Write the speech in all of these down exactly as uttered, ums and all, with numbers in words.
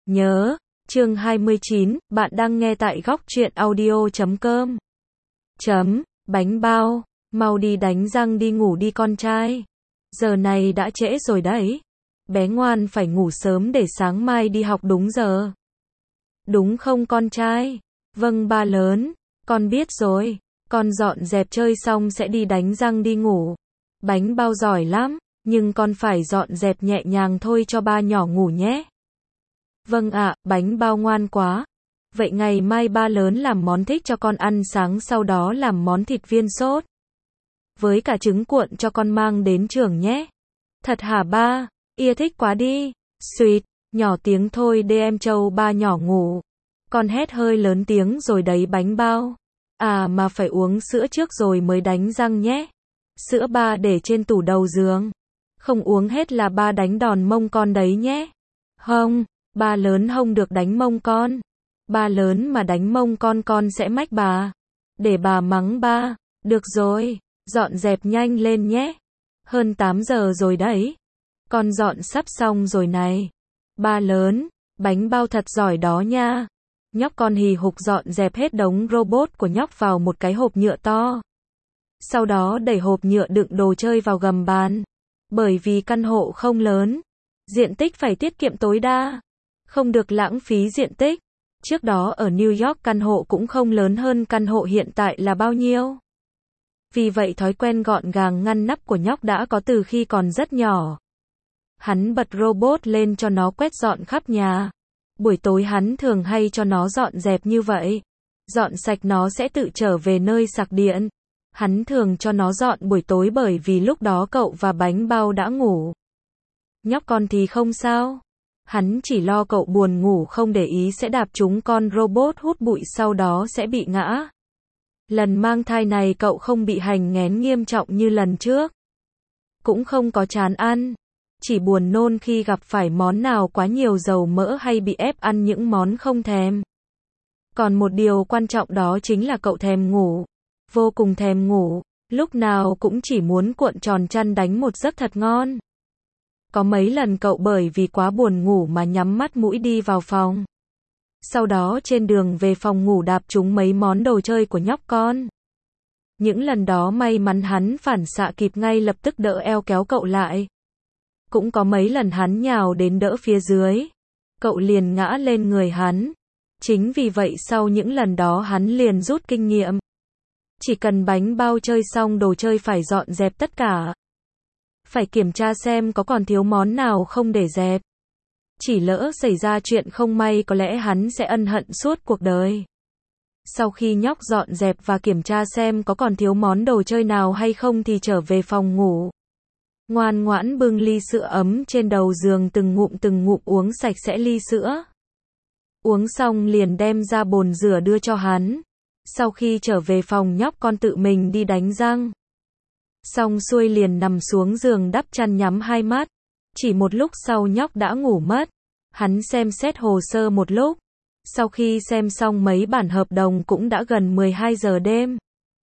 Nhớ, chương hai mươi chín, bạn đang nghe tại góc truyện audio chấm com. Chấm, bánh bao, mau đi đánh răng đi ngủ đi con trai. Giờ này đã trễ rồi đấy. Bé ngoan phải ngủ sớm để sáng mai đi học đúng giờ. Đúng không con trai? Vâng ba lớn, con biết rồi. Con dọn dẹp chơi xong sẽ đi đánh răng đi ngủ. Bánh bao giỏi lắm, nhưng con phải dọn dẹp nhẹ nhàng thôi cho ba nhỏ ngủ nhé. Vâng ạ, bánh bao ngoan quá. Vậy ngày mai ba lớn làm món thích cho con ăn sáng, sau đó làm món thịt viên sốt với cả trứng cuộn cho con mang đến trường nhé. Thật hả ba? Ia thích quá đi. Sweet, nhỏ tiếng thôi để em trâu ba nhỏ ngủ. Con hét hơi lớn tiếng rồi đấy bánh bao. À mà phải uống sữa trước rồi mới đánh răng nhé. Sữa ba để trên tủ đầu giường. Không uống hết là ba đánh đòn mông con đấy nhé. Không, ba lớn không được đánh mông con. Ba lớn mà đánh mông con con sẽ mách bà. Để bà mắng ba. Được rồi, dọn dẹp nhanh lên nhé. Hơn tám giờ rồi đấy. Con dọn sắp xong rồi này. Ba lớn, bánh bao thật giỏi đó nha. Nhóc con hì hục dọn dẹp hết đống robot của nhóc vào một cái hộp nhựa to. Sau đó đẩy hộp nhựa đựng đồ chơi vào gầm bàn. Bởi vì căn hộ không lớn, diện tích phải tiết kiệm tối đa. Không được lãng phí diện tích. Trước đó ở New York căn hộ cũng không lớn hơn căn hộ hiện tại là bao nhiêu. Vì vậy thói quen gọn gàng ngăn nắp của nhóc đã có từ khi còn rất nhỏ. Hắn bật robot lên cho nó quét dọn khắp nhà. Buổi tối hắn thường hay cho nó dọn dẹp như vậy. Dọn sạch nó sẽ tự trở về nơi sạc điện. Hắn thường cho nó dọn buổi tối bởi vì lúc đó cậu và bánh bao đã ngủ. Nhóc con thì không sao. Hắn chỉ lo cậu buồn ngủ không để ý sẽ đạp trúng con robot hút bụi sau đó sẽ bị ngã. Lần mang thai này cậu không bị hành nghén nghiêm trọng như lần trước. Cũng không có chán ăn. Chỉ buồn nôn khi gặp phải món nào quá nhiều dầu mỡ hay bị ép ăn những món không thèm. Còn một điều quan trọng đó chính là cậu thèm ngủ. Vô cùng thèm ngủ. Lúc nào cũng chỉ muốn cuộn tròn chăn đánh một giấc thật ngon. Có mấy lần cậu bởi vì quá buồn ngủ mà nhắm mắt mũi đi vào phòng. Sau đó trên đường về phòng ngủ đạp trúng mấy món đồ chơi của nhóc con. Những lần đó may mắn hắn phản xạ kịp ngay lập tức đỡ eo kéo cậu lại. Cũng có mấy lần hắn nhào đến đỡ phía dưới. Cậu liền ngã lên người hắn. Chính vì vậy sau những lần đó hắn liền rút kinh nghiệm. Chỉ cần bánh bao chơi xong đồ chơi phải dọn dẹp tất cả. Phải kiểm tra xem có còn thiếu món nào không để dẹp. Chỉ lỡ xảy ra chuyện không may có lẽ hắn sẽ ân hận suốt cuộc đời. Sau khi nhóc dọn dẹp và kiểm tra xem có còn thiếu món đồ chơi nào hay không thì trở về phòng ngủ. Ngoan ngoãn bưng ly sữa ấm trên đầu giường từng ngụm từng ngụm uống sạch sẽ ly sữa. Uống xong liền đem ra bồn rửa đưa cho hắn. Sau khi trở về phòng nhóc con tự mình đi đánh răng. Xong xuôi liền nằm xuống giường đắp chăn nhắm hai mắt. Chỉ một lúc sau nhóc đã ngủ mất. Hắn xem xét hồ sơ một lúc. Sau khi xem xong mấy bản hợp đồng cũng đã gần mười hai giờ đêm.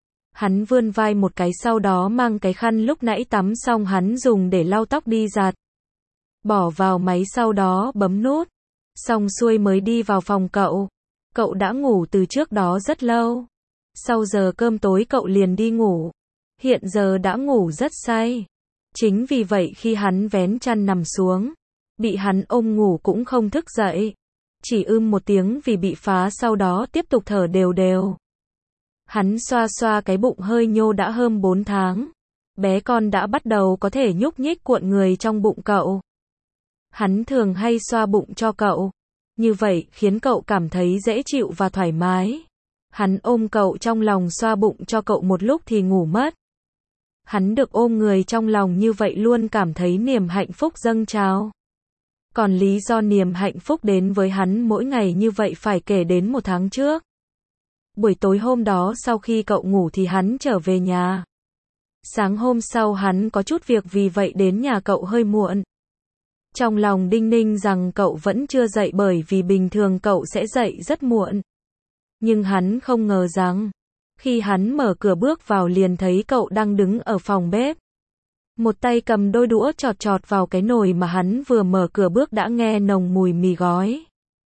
Hắn vươn vai một cái sau đó mang cái khăn lúc nãy tắm xong hắn dùng để lau tóc đi giặt. Bỏ vào máy sau đó bấm nút. Xong xuôi mới đi vào phòng cậu. Cậu đã ngủ từ trước đó rất lâu. Sau giờ cơm tối cậu liền đi ngủ. Hiện giờ đã ngủ rất say. Chính vì vậy khi hắn vén chăn nằm xuống, bị hắn ôm ngủ cũng không thức dậy. Chỉ ưm một tiếng vì bị phá sau đó tiếp tục thở đều đều. Hắn xoa xoa cái bụng hơi nhô đã hơn bốn tháng. Bé con đã bắt đầu có thể nhúc nhích cuộn người trong bụng cậu. Hắn thường hay xoa bụng cho cậu. Như vậy khiến cậu cảm thấy dễ chịu và thoải mái. Hắn ôm cậu trong lòng xoa bụng cho cậu một lúc thì ngủ mất. Hắn được ôm người trong lòng như vậy luôn cảm thấy niềm hạnh phúc dâng trào. Còn lý do niềm hạnh phúc đến với hắn mỗi ngày như vậy phải kể đến một tháng trước. Buổi tối hôm đó sau khi cậu ngủ thì hắn trở về nhà. Sáng hôm sau hắn có chút việc vì vậy đến nhà cậu hơi muộn. Trong lòng đinh ninh rằng cậu vẫn chưa dậy bởi vì bình thường cậu sẽ dậy rất muộn. Nhưng hắn không ngờ rằng, khi hắn mở cửa bước vào liền thấy cậu đang đứng ở phòng bếp. Một tay cầm đôi đũa chọt chọt vào cái nồi mà hắn vừa mở cửa bước đã nghe nồng mùi mì gói.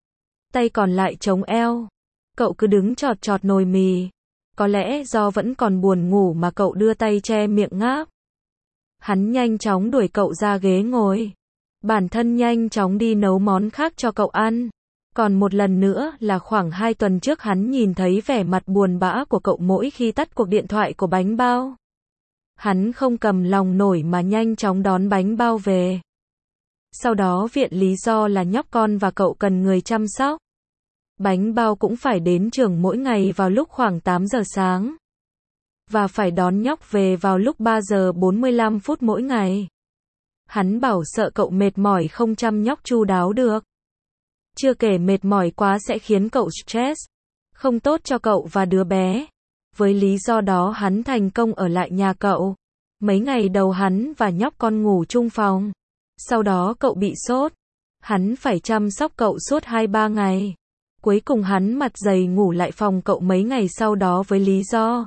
tay còn lại chống eo. Cậu cứ đứng chọt chọt nồi mì. Có lẽ do vẫn còn buồn ngủ mà cậu đưa tay che miệng ngáp. Hắn nhanh chóng đuổi cậu ra ghế ngồi. Bản thân nhanh chóng đi nấu món khác cho cậu ăn. Còn một lần nữa là khoảng hai tuần trước hắn nhìn thấy vẻ mặt buồn bã của cậu mỗi khi tắt cuộc điện thoại của Bánh Bao. Hắn không cầm lòng nổi mà nhanh chóng đón Bánh Bao về. Sau đó viện lý do là nhóc con và cậu cần người chăm sóc. Bánh Bao cũng phải đến trường mỗi ngày vào lúc khoảng tám giờ sáng. Và phải đón nhóc về vào lúc ba giờ bốn mươi lăm phút mỗi ngày. Hắn bảo sợ cậu mệt mỏi không chăm nhóc chu đáo được. Chưa kể mệt mỏi quá sẽ khiến cậu stress, không tốt cho cậu và đứa bé. Với lý do đó hắn thành công ở lại nhà cậu. Mấy ngày đầu hắn và nhóc con ngủ chung phòng. Sau đó cậu bị sốt. Hắn phải chăm sóc cậu suốt hai ba ngày. Cuối cùng hắn mặt dày ngủ lại phòng cậu mấy ngày sau đó với lý do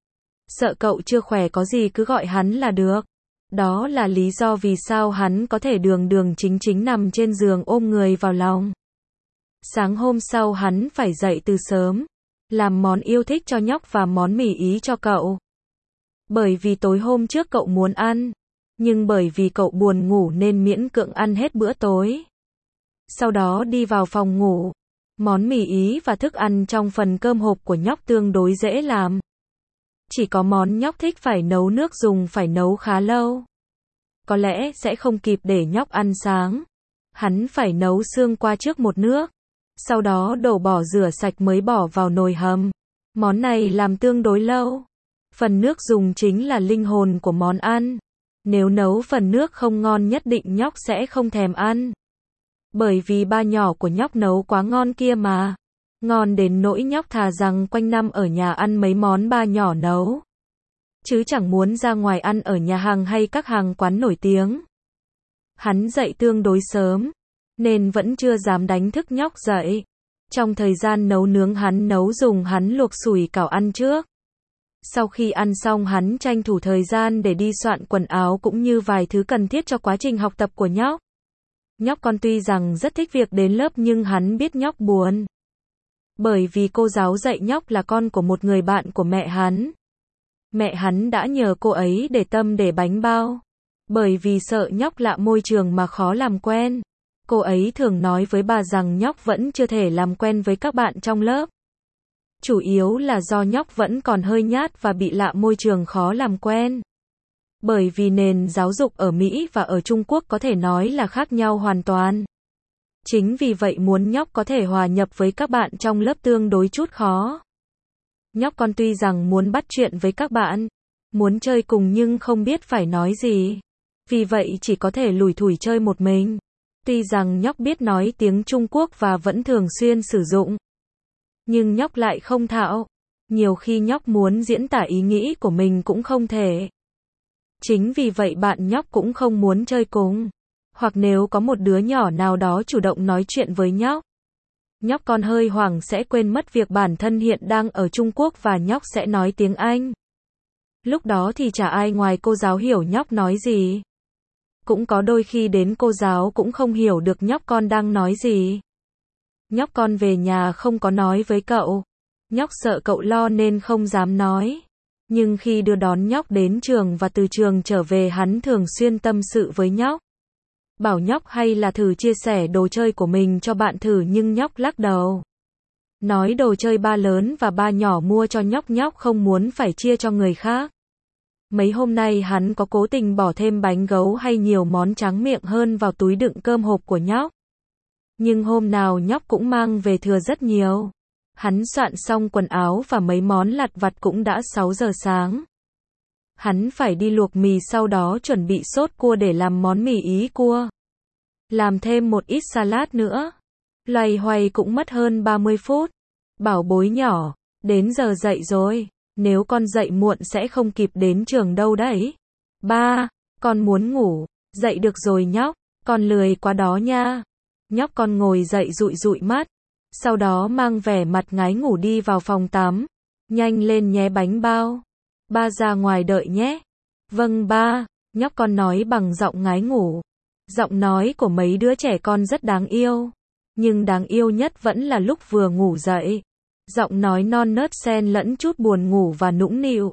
sợ cậu chưa khỏe có gì cứ gọi hắn là được. Đó là lý do vì sao hắn có thể đường đường chính chính nằm trên giường ôm người vào lòng. Sáng hôm sau hắn phải dậy từ sớm, làm món yêu thích cho nhóc và món mì ý cho cậu. Bởi vì tối hôm trước cậu muốn ăn, nhưng bởi vì cậu buồn ngủ nên miễn cưỡng ăn hết bữa tối. Sau đó đi vào phòng ngủ. Món mì ý và thức ăn trong phần cơm hộp của nhóc tương đối dễ làm. Chỉ có món nhóc thích phải nấu nước dùng phải nấu khá lâu. Có lẽ sẽ không kịp để nhóc ăn sáng. Hắn phải nấu xương qua trước một nước. Sau đó đổ bỏ rửa sạch mới bỏ vào nồi hầm. Món này làm tương đối lâu. Phần nước dùng chính là linh hồn của món ăn. Nếu nấu phần nước không ngon nhất định nhóc sẽ không thèm ăn. Bởi vì ba nhỏ của nhóc nấu quá ngon kia mà. Ngon đến nỗi nhóc thà rằng quanh năm ở nhà ăn mấy món ba nhỏ nấu. Chứ chẳng muốn ra ngoài ăn ở nhà hàng hay các hàng quán nổi tiếng. Hắn dậy tương đối sớm, nên vẫn chưa dám đánh thức nhóc dậy. Trong thời gian nấu nướng hắn nấu dùng hắn luộc sủi cảo ăn trước. Sau khi ăn xong hắn tranh thủ thời gian để đi soạn quần áo cũng như vài thứ cần thiết cho quá trình học tập của nhóc. Nhóc con tuy rằng rất thích việc đến lớp nhưng hắn biết nhóc buồn. Bởi vì cô giáo dạy nhóc là con của một người bạn của mẹ hắn. Mẹ hắn đã nhờ cô ấy để tâm để Bánh Bao. Bởi vì sợ nhóc lạ môi trường mà khó làm quen. Cô ấy thường nói với bà rằng nhóc vẫn chưa thể làm quen với các bạn trong lớp. Chủ yếu là do nhóc vẫn còn hơi nhát và bị lạ môi trường khó làm quen. Bởi vì nền giáo dục ở Mỹ và ở Trung Quốc có thể nói là khác nhau hoàn toàn. Chính vì vậy muốn nhóc có thể hòa nhập với các bạn trong lớp tương đối chút khó. Nhóc con tuy rằng muốn bắt chuyện với các bạn, muốn chơi cùng nhưng không biết phải nói gì. Vì vậy chỉ có thể lủi thủi chơi một mình. Tuy rằng nhóc biết nói tiếng Trung Quốc và vẫn thường xuyên sử dụng. Nhưng nhóc lại không thạo. Nhiều khi nhóc muốn diễn tả ý nghĩ của mình cũng không thể. Chính vì vậy bạn nhóc cũng không muốn chơi cùng. Hoặc nếu có một đứa nhỏ nào đó chủ động nói chuyện với nhóc. Nhóc con hơi hoảng sẽ quên mất việc bản thân hiện đang ở Trung Quốc và nhóc sẽ nói tiếng Anh. Lúc đó thì chả ai ngoài cô giáo hiểu nhóc nói gì. Cũng có đôi khi đến cô giáo cũng không hiểu được nhóc con đang nói gì. Nhóc con về nhà không có nói với cậu. Nhóc sợ cậu lo nên không dám nói. Nhưng khi đưa đón nhóc đến trường và từ trường trở về hắn thường xuyên tâm sự với nhóc. Bảo nhóc hay là thử chia sẻ đồ chơi của mình cho bạn thử nhưng nhóc lắc đầu. Nói đồ chơi ba lớn và ba nhỏ mua cho nhóc nhóc không muốn phải chia cho người khác. Mấy hôm nay hắn có cố tình bỏ thêm bánh gấu hay nhiều món tráng miệng hơn vào túi đựng cơm hộp của nhóc. Nhưng hôm nào nhóc cũng mang về thừa rất nhiều. Hắn soạn xong quần áo và mấy món lặt vặt cũng đã sáu giờ sáng. Hắn phải đi luộc mì sau đó chuẩn bị sốt cua để làm món mì ý cua. Làm thêm một ít salad nữa. Loay hoay cũng mất hơn ba mươi phút. Bảo bối nhỏ, đến giờ dậy rồi. Nếu con dậy muộn sẽ không kịp đến trường đâu đấy. Ba, con muốn ngủ. Dậy được rồi nhóc, con lười quá đó nha. Nhóc con ngồi dậy dụi dụi mắt. Sau đó mang vẻ mặt ngái ngủ đi vào phòng tắm. Nhanh lên nhé Bánh Bao. Ba ra ngoài đợi nhé. Vâng ba, nhóc con nói bằng giọng ngái ngủ. Giọng nói của mấy đứa trẻ con rất đáng yêu. Nhưng đáng yêu nhất vẫn là lúc vừa ngủ dậy. Giọng nói non nớt xen lẫn chút buồn ngủ và nũng nịu.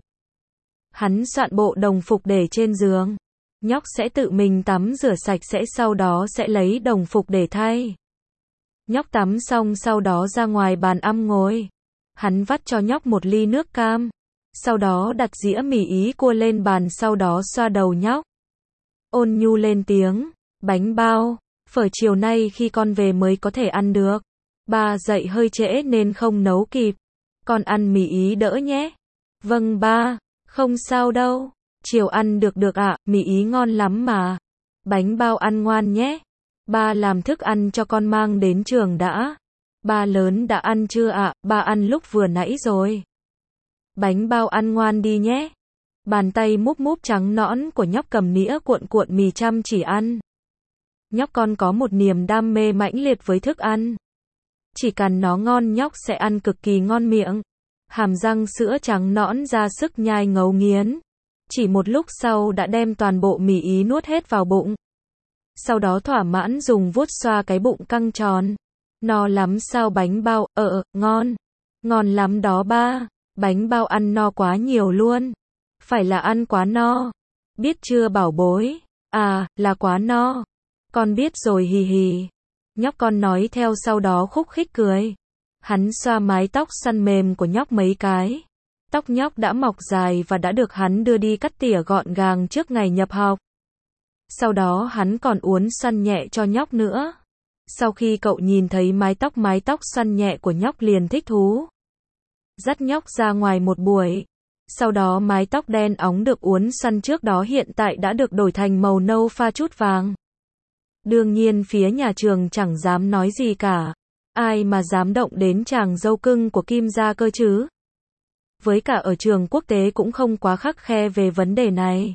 Hắn soạn bộ đồng phục để trên giường. Nhóc sẽ tự mình tắm rửa sạch sẽ, sau đó sẽ lấy đồng phục để thay. Nhóc tắm xong sau đó ra ngoài bàn ăn ngồi. Hắn vắt cho nhóc một ly nước cam. Sau đó đặt dĩa mì ý cua lên bàn, sau đó xoa đầu nhóc. Ôn nhu lên tiếng, bánh bao, phở chiều nay khi con về mới có thể ăn được. Ba dậy hơi trễ nên không nấu kịp. Con ăn mì ý đỡ nhé. Vâng ba, không sao đâu. Chiều ăn được được ạ, mì ý ngon lắm mà. Bánh bao ăn ngoan nhé. Ba làm thức ăn cho con mang đến trường đã. Ba lớn đã ăn chưa ạ? Ba ăn lúc vừa nãy rồi. Bánh bao ăn ngoan đi nhé. Bàn tay múp múp trắng nõn của nhóc cầm nĩa cuộn cuộn mì chăm chỉ ăn. Nhóc con có một niềm đam mê mãnh liệt với thức ăn. Chỉ cần nó ngon nhóc sẽ ăn cực kỳ ngon miệng. Hàm răng sữa trắng nõn ra sức nhai ngấu nghiến. Chỉ một lúc sau đã đem toàn bộ mì ý nuốt hết vào bụng. Sau đó thỏa mãn dùng vuốt xoa cái bụng căng tròn. No lắm sao bánh bao, ờ, ngon. Ngon lắm đó ba. Bánh bao ăn no quá nhiều luôn. Phải là ăn quá no. Biết chưa bảo bối? À, là quá no. Con biết rồi hì hì. Nhóc con nói theo, sau đó khúc khích cười. Hắn xoa mái tóc săn mềm của nhóc mấy cái. Tóc nhóc đã mọc dài và đã được hắn đưa đi cắt tỉa gọn gàng trước ngày nhập học. Sau đó hắn còn uốn xoăn nhẹ cho nhóc nữa. Sau khi cậu nhìn thấy mái tóc mái tóc xoăn nhẹ của nhóc liền thích thú. Dắt nhóc ra ngoài một buổi. Sau đó mái tóc đen óng được uốn xoăn trước đó hiện tại đã được đổi thành màu nâu pha chút vàng. Đương nhiên phía nhà trường chẳng dám nói gì cả. Ai mà dám động đến chàng dâu cưng của Kim gia cơ chứ? Với cả ở trường quốc tế cũng không quá khắt khe về vấn đề này.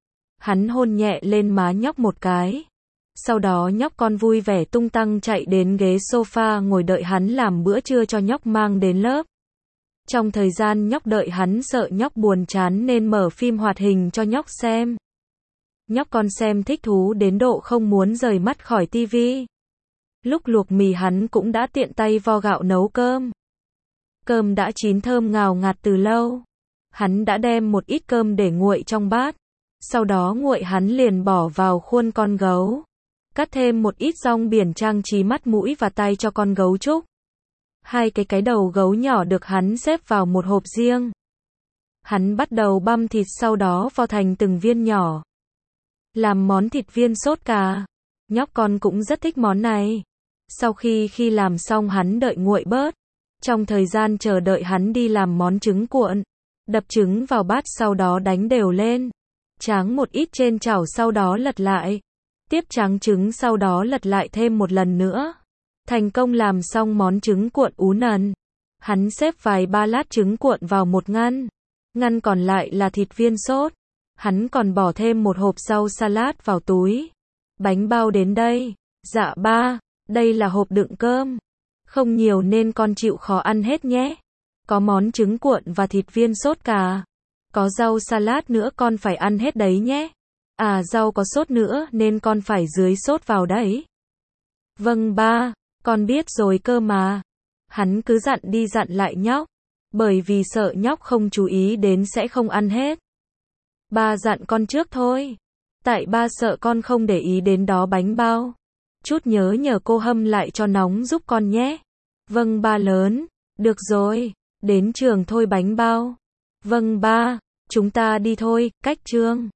Hắn hôn nhẹ lên má nhóc một cái. Sau đó nhóc con vui vẻ tung tăng chạy đến ghế sofa ngồi đợi hắn làm bữa trưa cho nhóc mang đến lớp. Trong thời gian nhóc đợi hắn sợ nhóc buồn chán nên mở phim hoạt hình cho nhóc xem. Nhóc con xem thích thú đến độ không muốn rời mắt khỏi tivi. Lúc luộc mì hắn cũng đã tiện tay vo gạo nấu cơm. Cơm đã chín thơm ngào ngạt từ lâu. Hắn đã đem một ít cơm để nguội trong bát. Sau đó nguội hắn liền bỏ vào khuôn con gấu. Cắt thêm một ít rong biển trang trí mắt mũi và tai cho con gấu trúc. Hai cái cái đầu gấu nhỏ được hắn xếp vào một hộp riêng. Hắn bắt đầu băm thịt, sau đó vo thành từng viên nhỏ. Làm món thịt viên sốt cà. Nhóc con cũng rất thích món này. Sau khi khi làm xong hắn đợi nguội bớt. Trong thời gian chờ đợi hắn đi làm món trứng cuộn. Đập trứng vào bát sau đó đánh đều lên. Tráng một ít trên chảo sau đó lật lại. Tiếp tráng trứng sau đó lật lại thêm một lần nữa. Thành công làm xong món trứng cuộn ú nần. Hắn xếp vài ba lát trứng cuộn vào một ngăn. Ngăn còn lại là thịt viên sốt. Hắn còn bỏ thêm một hộp rau salad vào túi. Bánh bao đến đây. Dạ ba, đây là hộp đựng cơm. Không nhiều nên con chịu khó ăn hết nhé. Có món trứng cuộn và thịt viên sốt cà. Có rau salad nữa con phải ăn hết đấy nhé. À rau có sốt nữa nên con phải dưới sốt vào đấy. Vâng ba, con biết rồi cơ mà. Hắn cứ dặn đi dặn lại nhóc. Bởi vì sợ nhóc không chú ý đến sẽ không ăn hết. Ba dặn con trước thôi. Tại ba sợ con không để ý đến đó bánh bao. Chút nhớ nhờ cô hâm lại cho nóng giúp con nhé. Vâng ba lớn. Được rồi, đến trường thôi bánh bao. Vâng ba, chúng ta đi thôi, cách trường.